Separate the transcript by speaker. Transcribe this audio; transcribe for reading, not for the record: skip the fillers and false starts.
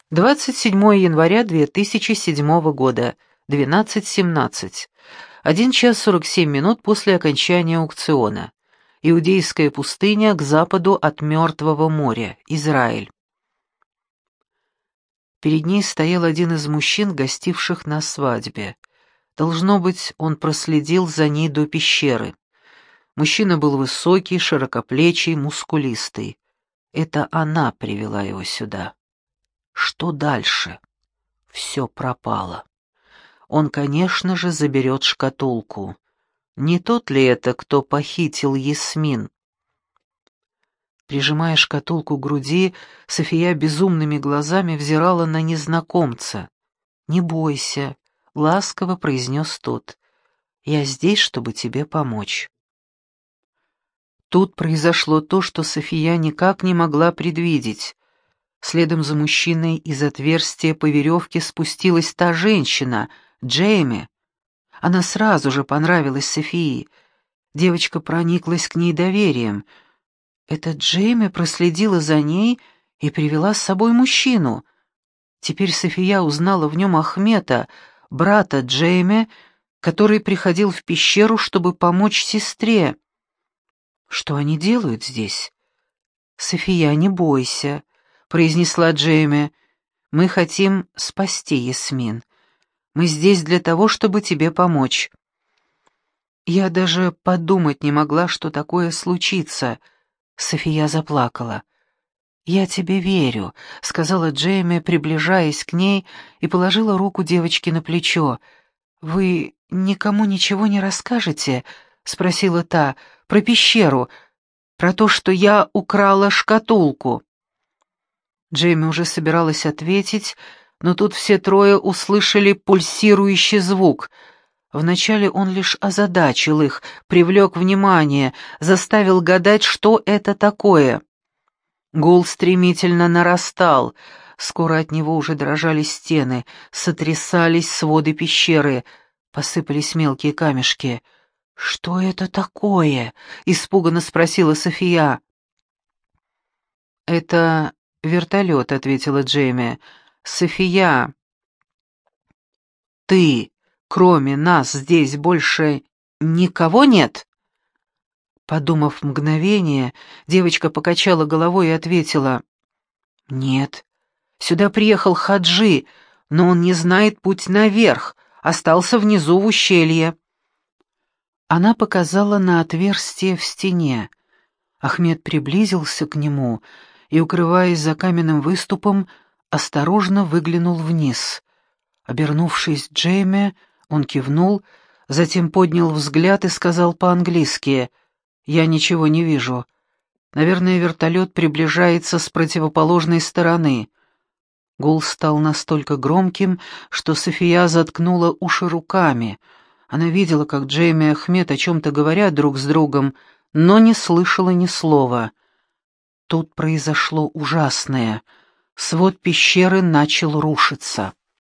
Speaker 1: 27 января 2007 года, 12:17. 1 час 47 минут после окончания аукциона. Иудейская пустыня к западу от Мертвого моря, Израиль. Перед ней стоял один из мужчин, гостивших на свадьбе. Должно быть, он проследил за ней до пещеры. Мужчина был высокий, широкоплечий, мускулистый. Это она привела его сюда. Что дальше? Все пропало. Он, конечно же, заберет шкатулку. Не тот ли это, кто похитил Ясмин? Прижимая шкатулку к груди, София безумными глазами взирала на незнакомца. «Не бойся», — ласково произнес тот. «Я здесь, чтобы тебе помочь». Тут произошло то, что София никак не могла предвидеть. Следом за мужчиной из отверстия по веревке спустилась та женщина, Джейми. Она сразу же понравилась Софии. Девочка прониклась к ней доверием. Эта Джейми проследила за ней и привела с собой мужчину. Теперь София узнала в нем Ахмета, брата Джейми, который приходил в пещеру, чтобы помочь сестре. Что они делают здесь? «София, не бойся», — произнесла Джейми. «Мы хотим спасти Ясмин. Мы здесь для того, чтобы тебе помочь». Я даже подумать не могла, что такое случится. София заплакала. «Я тебе верю», — сказала Джейми, приближаясь к ней, и положила руку девочке на плечо. «Вы никому ничего не расскажете?» — спросила та. «Про пещеру, про то, что я украла шкатулку». Джейми уже собиралась ответить, но тут все трое услышали пульсирующий звук. Вначале он лишь озадачил их, привлек внимание, заставил гадать, что это такое. Гул стремительно нарастал, скоро от него уже дрожали стены, сотрясались своды пещеры, посыпались мелкие камешки. «Что это такое?» — испуганно спросила София. «Это вертолет», — ответила Джейми. «София, ты, кроме нас, здесь больше никого нет?» Подумав мгновение, девочка покачала головой и ответила: «Нет, сюда приехал Хаджи, но он не знает путь наверх, остался внизу в ущелье». Она показала на отверстие в стене. Ахмед приблизился к нему и, укрываясь за каменным выступом, осторожно выглянул вниз. Обернувшись к Джейми, он кивнул, затем поднял взгляд и сказал по-английски: «Я ничего не вижу. Наверное, вертолет приближается с противоположной стороны». Гул стал настолько громким, что София заткнула уши руками. Она видела, как Джейми и Ахмед о чем-то говорят друг с другом, но не слышала ни слова. Тут произошло ужасное. Свод пещеры начал рушиться.